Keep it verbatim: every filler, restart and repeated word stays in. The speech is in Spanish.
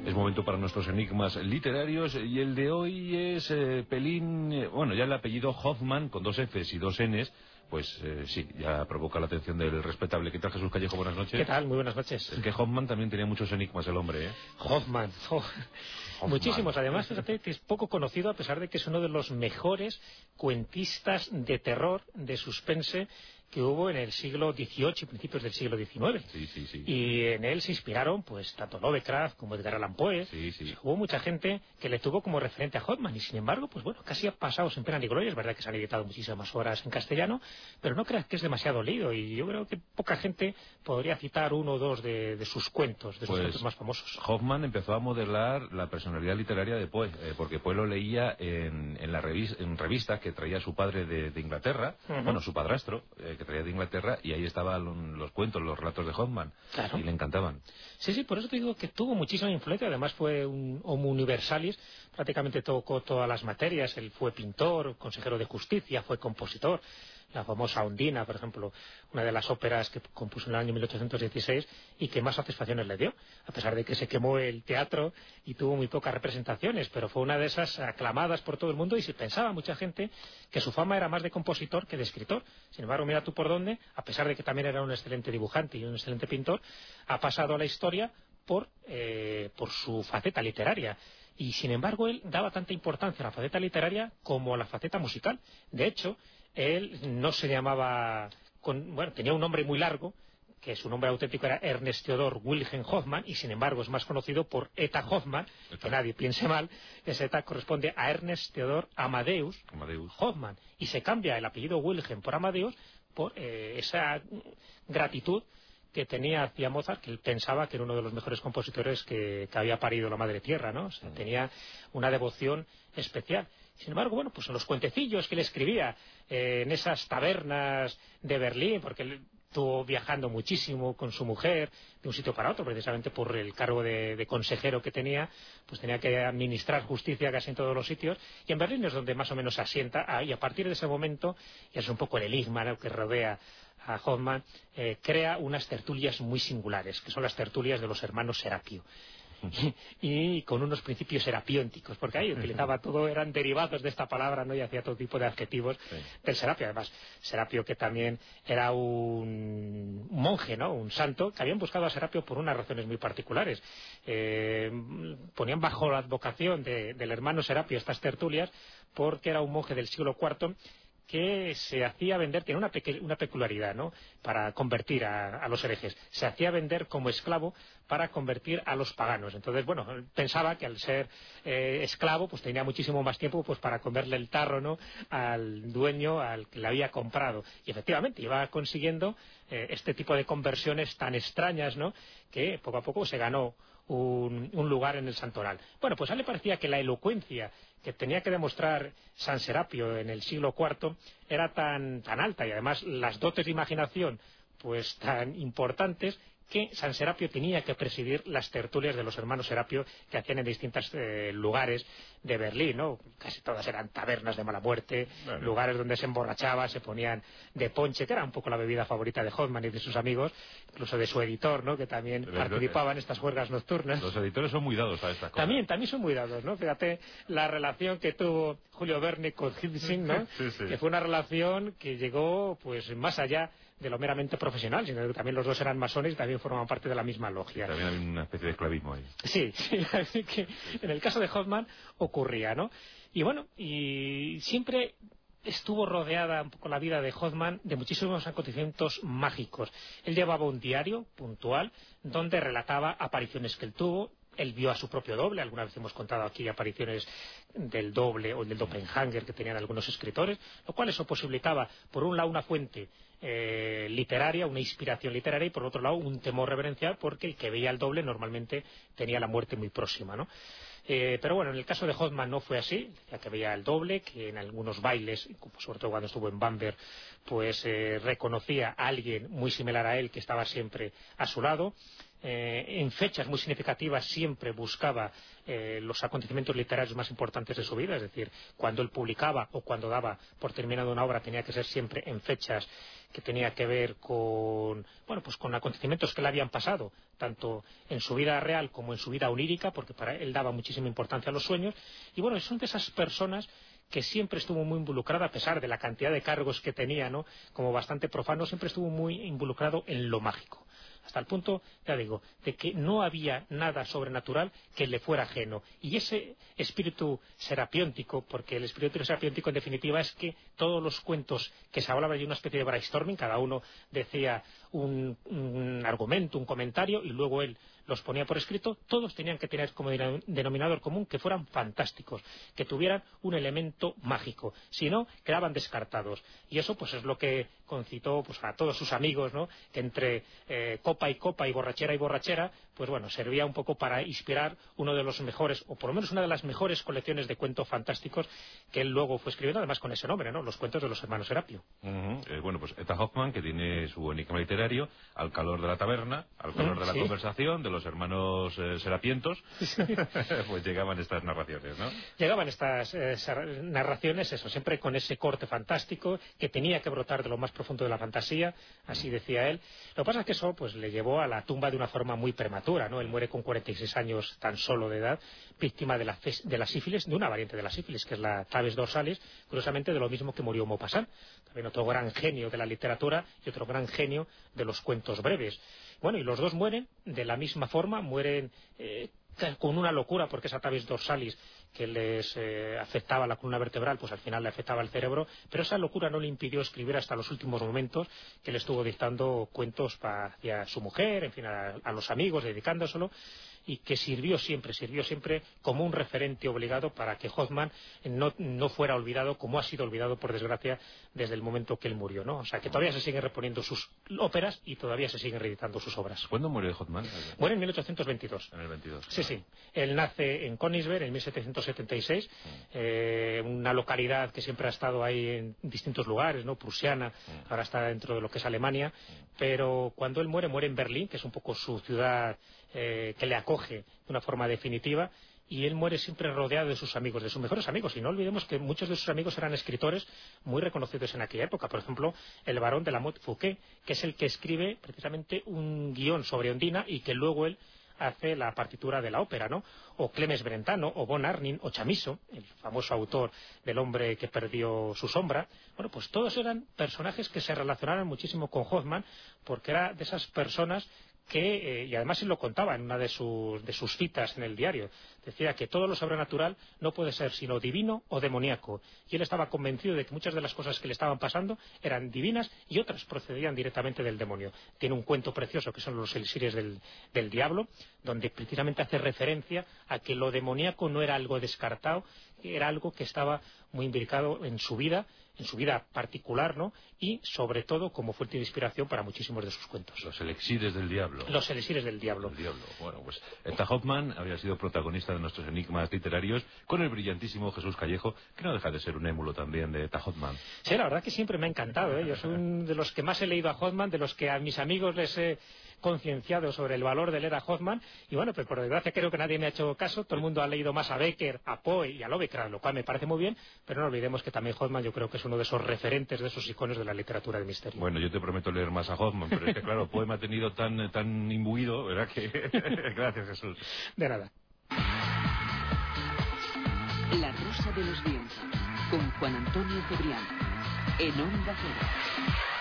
Es momento para nuestros enigmas literarios y el de hoy es eh, Pelín, eh, bueno, ya el apellido Hoffmann con dos Fs y dos Ns, pues eh, sí, ya provoca la atención del respetable. ¿Qué tal, Jesús Callejo? Buenas noches. ¿Qué tal? Muy buenas noches. Es que Hoffmann también tenía muchos enigmas el hombre, ¿eh? Hoffmann, oh. Hoffmann. Muchísimos. Además, fíjate que es poco conocido a pesar de que es uno de los mejores cuentistas de terror, de suspense, que hubo en el siglo dieciocho y principios del siglo diecinueve. Sí, sí, sí. Y en él se inspiraron pues tanto Lovecraft como Edgar Allan Poe. Sí, sí. Hubo mucha gente que le tuvo como referente a Hoffmann y sin embargo, pues bueno, casi ha pasado sin pena ni gloria. Es verdad que se han editado muchísimas horas en castellano, pero no creas que es demasiado leído y yo creo que poca gente podría citar uno o dos de, de sus cuentos, de sus pues, cuentos más famosos. Hoffmann empezó a modelar la personalidad literaria de Poe, eh, porque Poe lo leía en, en, la revis en revistas que traía su padre de, de Inglaterra, uh-huh. bueno, su padrastro, eh, que traía de Inglaterra, y ahí estaban los cuentos, los relatos de Hoffmann, claro. Y le encantaban. Sí, sí, por eso te digo que tuvo muchísima influencia, además fue un homo universalis, prácticamente tocó todas las materias, él fue pintor, consejero de justicia, fue compositor. La famosa Ondina, por ejemplo, una de las óperas que compuso en el año mil ochocientos dieciséis y que más satisfacciones le dio, a pesar de que se quemó el teatro y tuvo muy pocas representaciones, pero fue una de esas aclamadas por todo el mundo y se pensaba mucha gente que su fama era más de compositor que de escritor. Sin embargo, mira tú por dónde, a pesar de que también era un excelente dibujante y un excelente pintor, ha pasado a la historia por, eh, por su faceta literaria. Y sin embargo él daba tanta importancia a la faceta literaria como a la faceta musical. De hecho, él no se llamaba, con, bueno, tenía un nombre muy largo, que su nombre auténtico era Ernst Theodor Wilhelm Hoffmann, y sin embargo es más conocido por Eta Hoffmann, que nadie piense mal, ese Eta corresponde a Ernst Theodor Amadeus, Amadeus Hoffmann, y se cambia el apellido Wilhelm por Amadeus por eh, esa gratitud que tenía hacia Mozart, que él pensaba que era uno de los mejores compositores que, que había parido la madre tierra, ¿no? O sea, tenía una devoción especial. Sin embargo, bueno, pues en los cuentecillos que él escribía, eh, en esas tabernas de Berlín, porque él estuvo viajando muchísimo con su mujer de un sitio para otro, precisamente por el cargo de, de consejero que tenía, pues tenía que administrar justicia casi en todos los sitios, y en Berlín es donde más o menos se asienta, y a partir de ese momento, y es un poco el enigma, ¿no?, que rodea a Hoffmann, eh, crea unas tertulias muy singulares, que son las tertulias de los hermanos Serapio. Y, y con unos principios serapiónticos, porque ahí utilizaba todo, eran derivados de esta palabra, ¿no? Y hacía todo tipo de adjetivos sí. del Serapio. Además, Serapio, que también era un monje, ¿no?, un santo, que habían buscado a Serapio por unas razones muy particulares. Eh, ponían bajo la advocación de, del hermano Serapio estas tertulias, porque era un monje del siglo cuarto que se hacía vender, tiene una, peque, una peculiaridad, ¿no?, para convertir a, a los herejes. Se hacía vender como esclavo para convertir a los paganos. Entonces, bueno, pensaba que al ser eh, esclavo, pues tenía muchísimo más tiempo pues para comerle el tarro, ¿no?, al dueño al que le había comprado. Y efectivamente, iba consiguiendo eh, este tipo de conversiones tan extrañas, ¿no?, que poco a poco se ganó un, un lugar en el santoral. Bueno, pues a él le parecía que la elocuencia que tenía que demostrar San Serapio en el siglo cuarto era tan, tan alta, y además las dotes de imaginación pues tan importantes, que San Serapio tenía que presidir las tertulias de los hermanos Serapio que hacían en distintos eh, lugares de Berlín, ¿no? Casi todas eran tabernas de mala muerte, bueno. lugares donde se emborrachaba, se ponían de ponche, que era un poco la bebida favorita de Hoffmann y de sus amigos, incluso de su editor, ¿no?, que también Pero participaba en estas juergas nocturnas. Los editores son muy dados a estas cosas. También, también son muy dados, ¿no? Fíjate la relación que tuvo Julio Verne con Hildesing, ¿no? sí, sí. Que fue una relación que llegó pues más allá de lo meramente profesional, sino que también los dos eran masones y también formaban parte de la misma logia. También había una especie de esclavismo ahí. Sí, sí, así que en el caso de Hoffmann ocurría, ¿no? Y bueno, y siempre estuvo rodeada un poco la vida de Hoffmann de muchísimos acontecimientos mágicos. Él llevaba un diario puntual donde relataba apariciones que él tuvo. Él vio a su propio doble, alguna vez hemos contado aquí apariciones del doble o del doppelganger que tenían algunos escritores, lo cual eso posibilitaba, por un lado, una fuente eh, literaria, una inspiración literaria, y por otro lado, un temor reverencial, porque el que veía el doble normalmente tenía la muerte muy próxima, ¿no? Eh, pero bueno, en el caso de Hoffmann no fue así, ya que veía el doble, que en algunos bailes, sobre todo cuando estuvo en Bamberg, pues eh, reconocía a alguien muy similar a él que estaba siempre a su lado. Eh, en fechas muy significativas siempre buscaba eh, los acontecimientos literarios más importantes de su vida, es decir, cuando él publicaba o cuando daba por terminada una obra tenía que ser siempre en fechas que tenía que ver con, bueno, pues con acontecimientos que le habían pasado, tanto en su vida real como en su vida onírica, porque para él daba muchísima importancia a los sueños, y bueno, son de esas personas que siempre estuvo muy involucrada, a pesar de la cantidad de cargos que tenía, ¿no?, como bastante profano, siempre estuvo muy involucrado en lo mágico. Hasta el punto, ya digo, de que no había nada sobrenatural que le fuera ajeno. Y ese espíritu serapióntico, porque el espíritu serapióntico en definitiva es que todos los cuentos que se hablaban de una especie de brainstorming, cada uno decía un, un argumento, un comentario, y luego él los ponía por escrito, todos tenían que tener como denominador común que fueran fantásticos, que tuvieran un elemento mágico, si no, quedaban descartados. Y eso pues es lo que concitó pues a todos sus amigos, ¿no?, que entre eh, copa y copa y borrachera y borrachera, pues bueno, servía un poco para inspirar uno de los mejores, o por lo menos una de las mejores colecciones de cuentos fantásticos que él luego fue escribiendo, además con ese nombre, ¿no?, los cuentos de los hermanos Serapio. Uh-huh. eh, bueno, pues Eta Hoffmann, que tiene su enigma literario, Al calor de la taberna, al calor uh, de la sí. conversación, de los hermanos eh, Serapientos, sí. pues llegaban estas narraciones, ¿no? Llegaban estas eh, narraciones, eso, siempre con ese corte fantástico que tenía que brotar de lo más profundo de la fantasía, así decía él. Lo que pasa es que eso pues le llevó a la tumba de una forma muy prematura, ¿no? Él muere con cuarenta y seis años tan solo de edad, víctima de la, de la sífilis, de una variante de la sífilis, que es la tabes dorsalis, curiosamente de lo mismo que murió Maupassant, también otro gran genio de la literatura y otro gran genio de los cuentos breves. Bueno, y los dos mueren de la misma forma, mueren eh, con una locura, porque esa tabes dorsalis que les eh, afectaba la columna vertebral, pues al final le afectaba el cerebro, pero esa locura no le impidió escribir hasta los últimos momentos, que le estuvo dictando cuentos hacia su mujer, en fin, a, a los amigos, dedicándoselo, y que sirvió siempre, sirvió siempre como un referente obligado para que Hoffmann no, no fuera olvidado, como ha sido olvidado, por desgracia, desde el momento que él murió, ¿no? O sea, que todavía se siguen reponiendo sus óperas y todavía se siguen reeditando sus obras. ¿Cuándo muere Hoffmann? Muere en mil ochocientos veintidós. En el veintidós. Sí, sí. Él nace en Königsberg en mil setecientos setenta y seis, mm. eh, una localidad que siempre ha estado ahí en distintos lugares, ¿no?, prusiana, mm. ahora está dentro de lo que es Alemania, mm. pero cuando él muere, muere en Berlín, que es un poco su ciudad eh, que le acoge de una forma definitiva, y él muere siempre rodeado de sus amigos, de sus mejores amigos, y no olvidemos que muchos de sus amigos eran escritores muy reconocidos en aquella época. Por ejemplo, el barón de la Motte Fouquet, que es el que escribe precisamente un guión sobre Ondina y que luego él hace la partitura de la ópera, ¿no? O Clemens Brentano, o Von Arnim, o Chamisso, el famoso autor del hombre que perdió su sombra. Bueno, pues todos eran personajes que se relacionaron muchísimo con Hoffmann, porque era de esas personas que, eh, y además él lo contaba en una de sus, de sus citas en el diario, decía que todo lo sobrenatural no puede ser sino divino o demoníaco, y él estaba convencido de que muchas de las cosas que le estaban pasando eran divinas y otras procedían directamente del demonio. Tiene un cuento precioso que son los elixires del, del diablo, donde precisamente hace referencia a que lo demoníaco no era algo descartado, era algo que estaba muy imbricado en su vida, en su vida particular, ¿no?, y sobre todo como fuente de inspiración para muchísimos de sus cuentos. Los elixires del diablo. Los elixires del diablo. El diablo. Bueno, pues Eta Hoffmann había sido protagonista de nuestros enigmas literarios con el brillantísimo Jesús Callejo, que no deja de ser un émulo también de Eta Hoffmann. Sí, la verdad que siempre me ha encantado, ¿eh? Yo soy un de los que más he leído a Hoffmann, de los que a mis amigos les he concienciado sobre el valor de leer a Hoffmann, y bueno, pues por desgracia creo que nadie me ha hecho caso, todo el mundo ha leído más a Becker, a Poe y a Lovecraft, lo cual me parece muy bien, pero no olvidemos que también Hoffmann yo creo que es uno de esos referentes, de esos iconos de la literatura de misterio. Bueno, yo te prometo leer más a Hoffmann, pero es que claro, Poe me ha tenido tan, tan imbuido, ¿verdad? Que gracias, Jesús. De nada. La Rosa de los Vientos, con Juan Antonio Cebrián, en Onda Cero.